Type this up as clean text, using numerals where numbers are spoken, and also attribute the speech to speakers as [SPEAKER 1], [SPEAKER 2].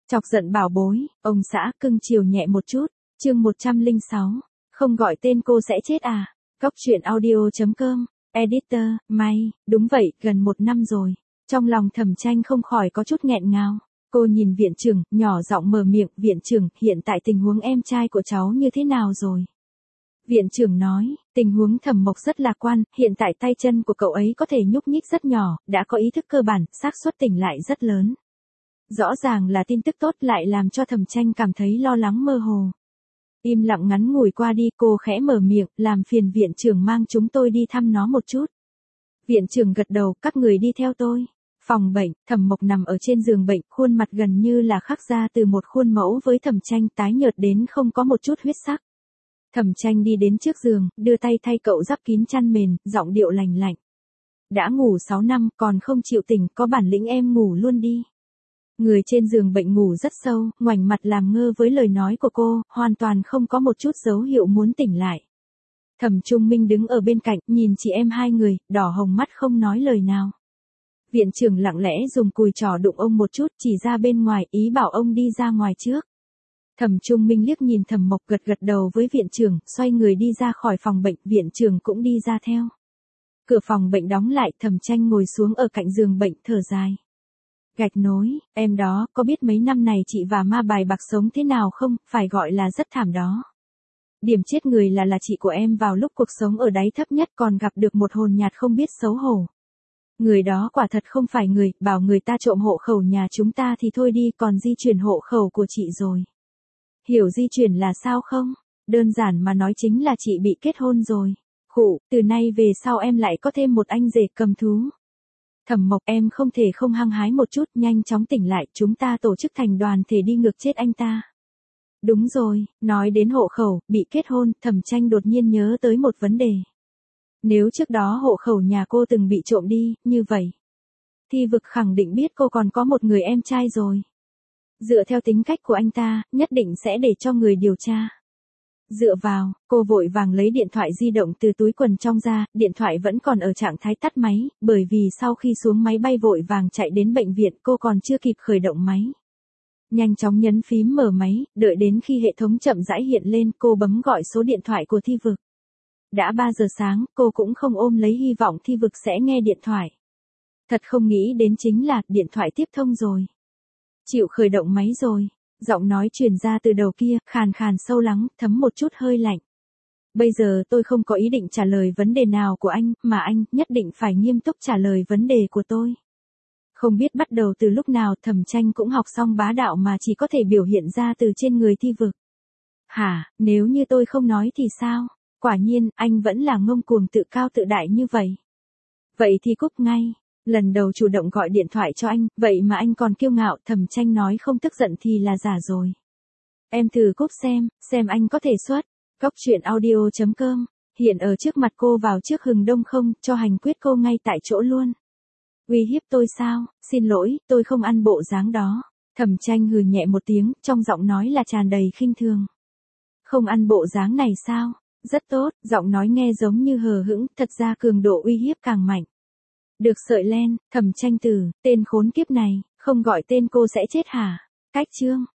[SPEAKER 1] Chọc giận bảo bối, ông xã cưng chiều nhẹ một chút, chương 106, không gọi tên cô sẽ chết à, Góc truyện audio.com, editor, May, đúng vậy, gần 1 năm rồi, trong lòng Thẩm Tranh không khỏi có chút nghẹn ngào. Cô nhìn viện trưởng, nhỏ giọng mở miệng, viện trưởng, hiện tại tình huống em trai của cháu như thế nào rồi? Viện trưởng nói, tình huống Thẩm Mộc rất lạc quan, hiện tại tay chân của cậu ấy có thể nhúc nhích rất nhỏ, đã có ý thức cơ bản, xác suất tỉnh lại rất lớn. Rõ ràng là tin tức tốt lại làm cho Thẩm Tranh cảm thấy lo lắng mơ hồ. Im lặng ngắn ngủi qua đi, cô khẽ mở miệng, làm phiền viện trưởng mang chúng tôi đi thăm nó một chút. Viện trưởng gật đầu, các người đi theo tôi. Phòng bệnh, Thẩm Mộc nằm ở trên giường bệnh, khuôn mặt gần như là khắc ra từ một khuôn mẫu với Thẩm Tranh, tái nhợt đến không có một chút huyết sắc. Thẩm Tranh đi đến trước giường, đưa tay thay cậu đắp kín chăn mền, giọng điệu lành lạnh. Đã ngủ 6 năm, còn không chịu tỉnh, có bản lĩnh em ngủ luôn đi. Người trên giường bệnh ngủ rất sâu, ngoảnh mặt làm ngơ với lời nói của cô, hoàn toàn không có một chút dấu hiệu muốn tỉnh lại. Thẩm Trung Minh đứng ở bên cạnh, nhìn chị em hai người, đỏ hồng mắt không nói lời nào. Viện trưởng lặng lẽ dùng cùi trỏ đụng ông một chút, chỉ ra bên ngoài, ý bảo ông đi ra ngoài trước. Thẩm Trung Minh liếc nhìn Thẩm Mộc, gật gật đầu với viện trưởng, xoay người đi ra khỏi phòng bệnh, viện trưởng cũng đi ra theo. Cửa phòng bệnh đóng lại, Thẩm Tranh ngồi xuống ở cạnh giường bệnh, thở dài. Gạch nối, em đó, có biết mấy năm này chị và ma bài bạc sống thế nào không, phải gọi là rất thảm đó. Điểm chết người là chị của em vào lúc cuộc sống ở đáy thấp nhất còn gặp được một hồn nhạt không biết xấu hổ. Người đó quả thật không phải người, bảo người ta trộm hộ khẩu nhà chúng ta thì thôi đi, còn di chuyển hộ khẩu của chị rồi. Hiểu di chuyển là sao không? Đơn giản mà nói chính là chị bị kết hôn rồi. Khụ, từ nay về sau em lại có thêm một anh rể cầm thú. Thẩm Mộc, em không thể không hăng hái một chút, nhanh chóng tỉnh lại, chúng ta tổ chức thành đoàn thể đi ngược chết anh ta. Đúng rồi, nói đến hộ khẩu, bị kết hôn, Thẩm Tranh đột nhiên nhớ tới một vấn đề. Nếu trước đó hộ khẩu nhà cô từng bị trộm đi, như vậy, Thi Vực khẳng định biết cô còn có một người em trai rồi. Dựa theo tính cách của anh ta, nhất định sẽ để cho người điều tra. Dựa vào, cô vội vàng lấy điện thoại di động từ túi quần trong ra, điện thoại vẫn còn ở trạng thái tắt máy, bởi vì sau khi xuống máy bay vội vàng chạy đến bệnh viện cô còn chưa kịp khởi động máy. Nhanh chóng nhấn phím mở máy, đợi đến khi hệ thống chậm rãi hiện lên cô bấm gọi số điện thoại của Thi Vực. Đã 3 giờ sáng, cô cũng không ôm lấy hy vọng Thi Vực sẽ nghe điện thoại. Thật không nghĩ đến chính là, điện thoại tiếp thông rồi. Chịu khởi động máy rồi. Giọng nói truyền ra từ đầu kia, khàn khàn sâu lắng, thấm một chút hơi lạnh. Bây giờ tôi không có ý định trả lời vấn đề nào của anh, mà anh nhất định phải nghiêm túc trả lời vấn đề của tôi. Không biết bắt đầu từ lúc nào Thẩm Tranh cũng học xong bá đạo mà chỉ có thể biểu hiện ra từ trên người Thi Vực. Hả, nếu như tôi không nói thì sao? Quả nhiên, anh vẫn là ngông cuồng tự cao tự đại như vậy. Vậy thì cúp ngay. Lần đầu chủ động gọi điện thoại cho anh, vậy mà anh còn kiêu ngạo, Thẩm Tranh nói không tức giận thì là giả rồi. Em thử cúp xem anh có thể xuất. Góc truyện audio.com, hiện ở trước mặt cô vào trước hừng đông không, cho hành quyết cô ngay tại chỗ luôn. Uy hiếp tôi sao, xin lỗi, tôi không ăn bộ dáng đó. Thẩm Tranh hừ nhẹ một tiếng, trong giọng nói là tràn đầy khinh thường. Không ăn bộ dáng này sao, rất tốt, giọng nói nghe giống như hờ hững, thật ra cường độ uy hiếp càng mạnh. Được sợi len, Thẩm Tranh từ, tên khốn kiếp này, không gọi tên cô sẽ chết hả? Cách chương.